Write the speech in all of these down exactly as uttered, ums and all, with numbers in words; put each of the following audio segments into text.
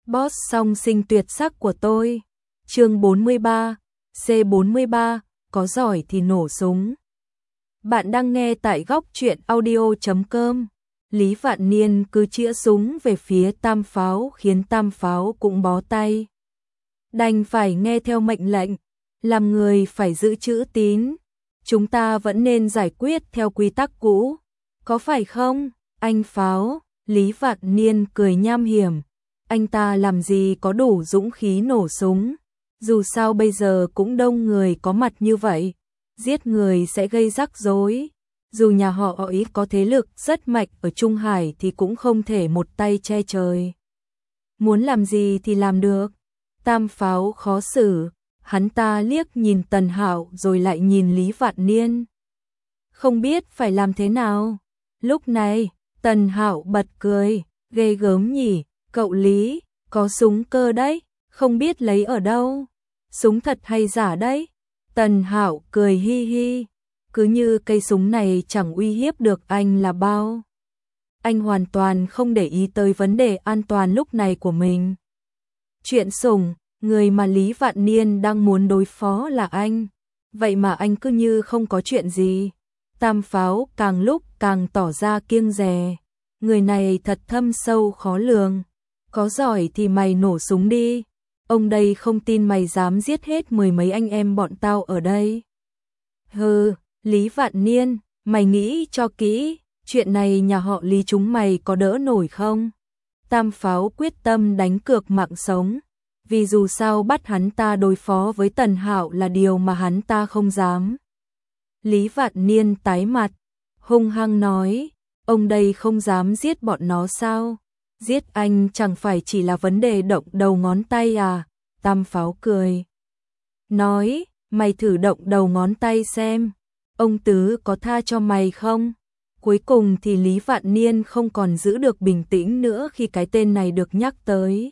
Boss song sinh tuyệt sắc của tôi. Chương bốn mươi ba, C bốn mươi ba, có giỏi thì nổ súng. Bạn đang nghe tại góc truyện audio chấm com. Lý Vạn Niên cứ chĩa súng về phía Tam Pháo khiến Tam Pháo cũng bó tay. Đành phải nghe theo mệnh lệnh, làm người phải giữ chữ tín. Chúng ta vẫn nên giải quyết theo quy tắc cũ, có phải không, anh Pháo? Lý Vạn Niên cười nham hiểm. Anh ta làm gì có đủ dũng khí nổ súng. Dù sao bây giờ cũng đông người có mặt như vậy. Giết người sẽ gây rắc rối. Dù nhà họ ấy có thế lực rất mạnh ở Trung Hải thì cũng không thể một tay che trời. Muốn làm gì thì làm được. Tam Pháo khó xử. Hắn ta liếc nhìn Tần Hạo rồi lại nhìn Lý Vạn Niên. Không biết phải làm thế nào. Lúc này, Tần Hạo bật cười. Ghê gớm nhỉ, cậu Lý, có súng cơ đấy, không biết lấy ở đâu. Súng thật hay giả đấy? Tần Hạo cười hi hi. Cứ như cây súng này chẳng uy hiếp được anh là bao. Anh hoàn toàn không để ý tới vấn đề an toàn lúc này của mình. Chuyện sủng, người mà Lý Vạn Niên đang muốn đối phó là anh. Vậy mà anh cứ như không có chuyện gì. Tam Pháo càng lúc càng tỏ ra kiêng dè. Người này thật thâm sâu khó lường. Có giỏi thì mày nổ súng đi. Ông đây không tin mày dám giết hết mười mấy anh em bọn tao ở đây. Hừ, Lý Vạn Niên, mày nghĩ cho kỹ, chuyện này nhà họ Lý chúng mày có đỡ nổi không? Tam Pháo quyết tâm đánh cược mạng sống. Vì dù sao bắt hắn ta đối phó với Tần Hạo là điều mà hắn ta không dám. Lý Vạn Niên tái mặt, hung hăng nói, ông đây không dám giết bọn nó sao? Giết anh chẳng phải chỉ là vấn đề động đầu ngón tay à? Tam Pháo cười. Nói, mày thử động đầu ngón tay xem, ông Tứ có tha cho mày không? Cuối cùng thì Lý Vạn Niên không còn giữ được bình tĩnh nữa khi cái tên này được nhắc tới.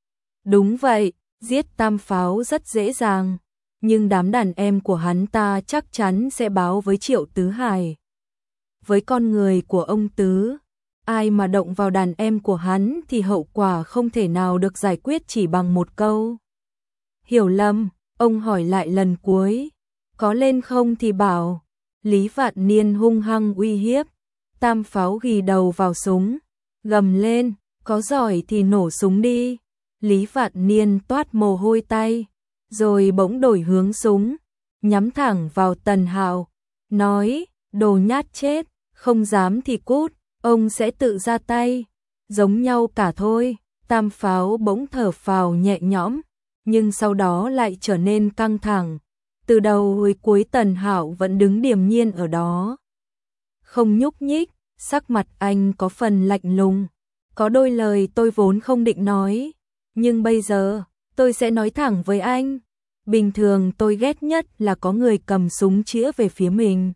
Đúng vậy, giết Tam Pháo rất dễ dàng, nhưng đám đàn em của hắn ta chắc chắn sẽ báo với Triệu Tứ Hải. Với con người của ông Tứ, ai mà động vào đàn em của hắn thì hậu quả không thể nào được giải quyết chỉ bằng một câu. Hiểu lầm, ông hỏi lại lần cuối, có lên không thì bảo. Lý Vạn Niên hung hăng uy hiếp. Tam Pháo ghi đầu vào súng, gầm lên, có giỏi thì nổ súng đi. Lý Vạn Niên toát mồ hôi tay, rồi bỗng đổi hướng súng, nhắm thẳng vào Tần Hạo, nói, đồ nhát chết, không dám thì cút, ông sẽ tự ra tay. Giống nhau cả thôi. Tam Pháo bỗng thở phào nhẹ nhõm, nhưng sau đó lại trở nên căng thẳng. Từ đầu hồi cuối Tần Hạo vẫn đứng điềm nhiên ở đó, không nhúc nhích, sắc mặt anh có phần lạnh lùng. Có đôi lời tôi vốn không định nói, nhưng bây giờ tôi sẽ nói thẳng với anh. Bình thường tôi ghét nhất là có người cầm súng chĩa về phía mình.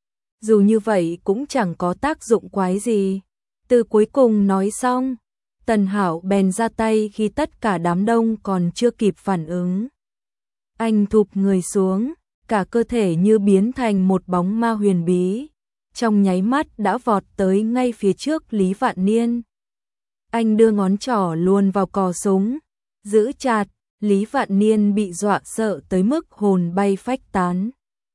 Dù như vậy cũng chẳng có tác dụng quái gì. Từ cuối cùng nói xong, Tần Hạo bèn ra tay khi tất cả đám đông còn chưa kịp phản ứng. Anh thụp người xuống, cả cơ thể như biến thành một bóng ma huyền bí. Trong nháy mắt đã vọt tới ngay phía trước Lý Vạn Niên. Anh đưa ngón trỏ luồn vào cò súng, giữ chặt. Lý Vạn Niên bị dọa sợ tới mức hồn bay phách tán.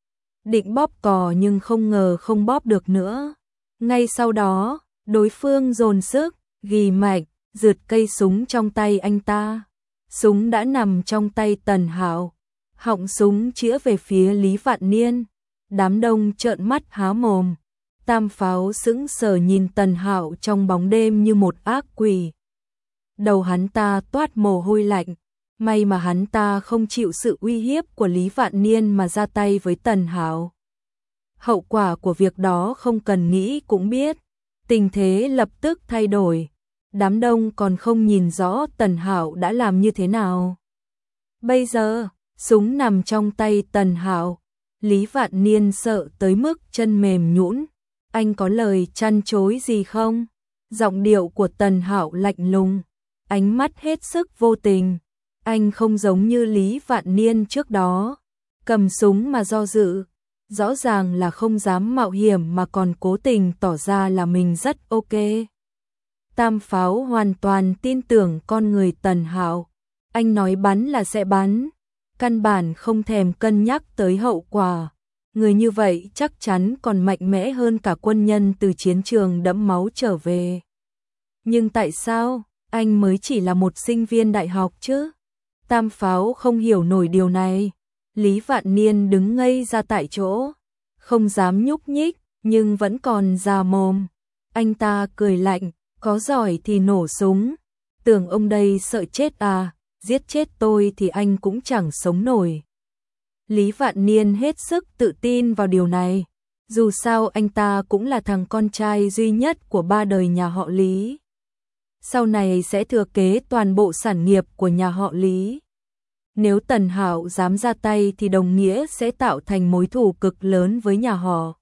Định bóp cò nhưng không ngờ không bóp được nữa. Ngay sau đó, đối phương dồn sức, ghi mạnh, rượt cây súng trong tay anh ta. Súng đã nằm trong tay Tần Hạo. Họng súng chĩa về phía Lý Vạn Niên. Đám đông trợn mắt há mồm. Tam Pháo sững sờ nhìn Tần Hạo trong bóng đêm như một ác quỷ. Đầu hắn ta toát mồ hôi lạnh. May mà hắn ta không chịu sự uy hiếp của Lý Vạn Niên mà ra tay với Tần Hạo. Hậu quả của việc đó không cần nghĩ cũng biết. Tình thế lập tức thay đổi. Đám đông còn không nhìn rõ Tần Hạo đã làm như thế nào. Bây giờ, súng nằm trong tay Tần Hạo. Lý Vạn Niên sợ tới mức chân mềm nhũn. Anh có lời trăn trối gì không? Giọng điệu của Tần Hạo lạnh lùng, ánh mắt hết sức vô tình. Anh không giống như Lý Vạn Niên trước đó, cầm súng mà do dự. Rõ ràng là không dám mạo hiểm mà còn cố tình tỏ ra là mình rất ok. Tam Pháo hoàn toàn tin tưởng con người Tần Hạo. Anh nói bắn là sẽ bắn, căn bản không thèm cân nhắc tới hậu quả. Người như vậy chắc chắn còn mạnh mẽ hơn cả quân nhân từ chiến trường đẫm máu trở về. Nhưng tại sao anh mới chỉ là một sinh viên đại học chứ? Tam Pháo không hiểu nổi điều này. Lý Vạn Niên đứng ngây ra tại chỗ, không dám nhúc nhích, nhưng vẫn còn già mồm. Anh ta cười lạnh, có giỏi thì nổ súng. Tưởng ông đây sợ chết à, giết chết tôi thì anh cũng chẳng sống nổi. Lý Vạn Niên hết sức tự tin vào điều này. Dù sao anh ta cũng là thằng con trai duy nhất của ba đời nhà họ Lý. Sau này sẽ thừa kế toàn bộ sản nghiệp của nhà họ Lý. Nếu Tần Hạo dám ra tay thì đồng nghĩa sẽ tạo thành mối thù cực lớn với nhà họ.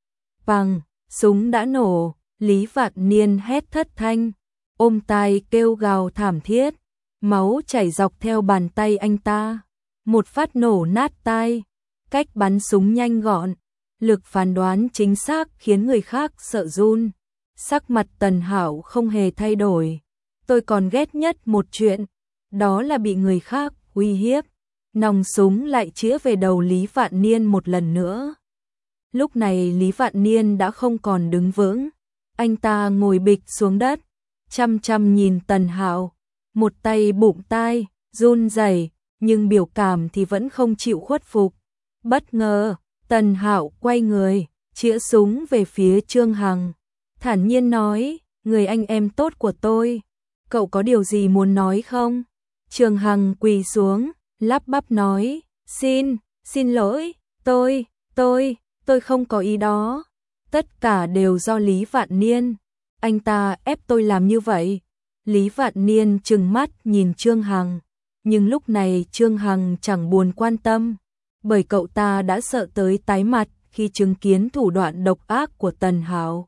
Bằng, súng đã nổ, Lý Vạn Niên hét thất thanh, ôm tai kêu gào thảm thiết, máu chảy dọc theo bàn tay anh ta. Một phát nổ nát tai, cách bắn súng nhanh gọn, lực phán đoán chính xác khiến người khác sợ run. Sắc mặt Tần Hạo không hề thay đổi. Tôi còn ghét nhất một chuyện, đó là bị người khác uy hiếp. Nòng súng lại chĩa về đầu Lý Vạn Niên một lần nữa. Lúc này Lý Vạn Niên đã không còn đứng vững. Anh ta ngồi bịch xuống đất, chăm chăm nhìn Tần Hạo, một tay bụng tai, run rẩy, nhưng biểu cảm thì vẫn không chịu khuất phục. Bất ngờ, Tần Hạo quay người, chĩa súng về phía Trương Hằng, thản nhiên nói, người anh em tốt của tôi, cậu có điều gì muốn nói không? Trương Hằng quỳ xuống, lắp bắp nói, xin, xin lỗi, tôi, tôi, tôi không có ý đó. Tất cả đều do Lý Vạn Niên, anh ta ép tôi làm như vậy. Lý Vạn Niên trừng mắt nhìn Trương Hằng, nhưng lúc này Trương Hằng chẳng buồn quan tâm, bởi cậu ta đã sợ tới tái mặt khi chứng kiến thủ đoạn độc ác của Tần Hạo.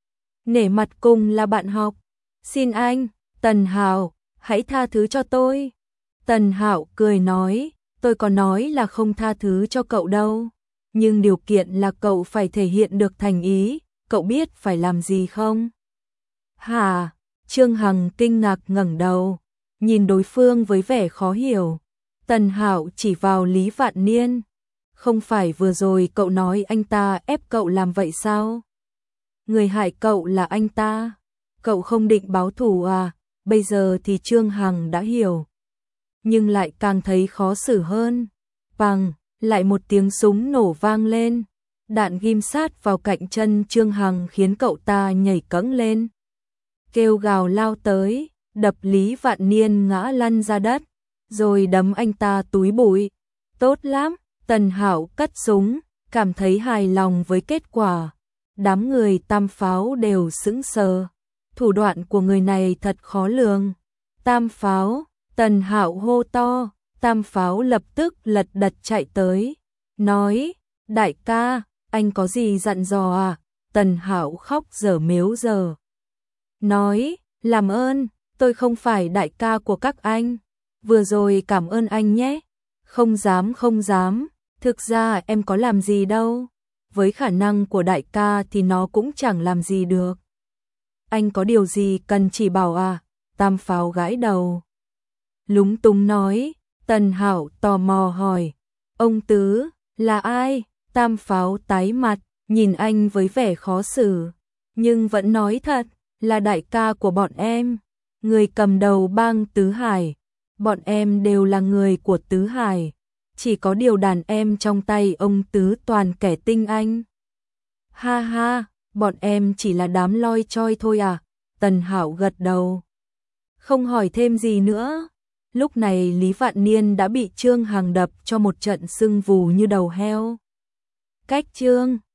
Nể mặt cùng là bạn học, xin anh, Tần Hạo, hãy tha thứ cho tôi. Tần Hạo cười nói, tôi có nói là không tha thứ cho cậu đâu, nhưng điều kiện là cậu phải thể hiện được thành ý, cậu biết phải làm gì không? Hả? Trương Hằng kinh ngạc ngẩng đầu, nhìn đối phương với vẻ khó hiểu. Tần Hạo chỉ vào Lý Vạn Niên, không phải vừa rồi cậu nói anh ta ép cậu làm vậy sao? Người hại cậu là anh ta, cậu không định báo thù à? Bây giờ thì Trương Hằng đã hiểu, nhưng lại càng thấy khó xử hơn. Bằng, lại một tiếng súng nổ vang lên, đạn ghim sát vào cạnh chân Trương Hằng khiến cậu ta nhảy cẫng lên, kêu gào lao tới, đập Lý Vạn Niên ngã lăn ra đất, rồi đấm anh ta túi bụi. Tốt lắm, Tần Hạo cất súng, cảm thấy hài lòng với kết quả. Đám người Tam Pháo đều sững sờ, thủ đoạn của người này thật khó lường. Tam Pháo, Tần Hạo hô to, Tam Pháo lập tức lật đật chạy tới, nói, đại ca, anh có gì dặn dò à? Tần Hạo khóc dở mếu dở, nói, làm ơn, tôi không phải đại ca của các anh, vừa rồi cảm ơn anh nhé. Không dám không dám, thực ra em có làm gì đâu, với khả năng của đại ca thì nó cũng chẳng làm gì được. Anh có điều gì cần chỉ bảo à? Tam Pháo gãi đầu, lúng túng nói. Tần Hạo tò mò hỏi, ông Tứ, là ai? Tam Pháo tái mặt, nhìn anh với vẻ khó xử, nhưng vẫn nói thật, là đại ca của bọn em, người cầm đầu bang Tứ Hải. Bọn em đều là người của Tứ Hải, chỉ có điều đàn em trong tay ông Tứ toàn kẻ tinh anh. Ha ha, bọn em chỉ là đám loi choi thôi à? Tần Hạo gật đầu, không hỏi thêm gì nữa. Lúc này Lý Vạn Niên đã bị Trương Hằng đập cho một trận sưng vù như đầu heo. Cách Trương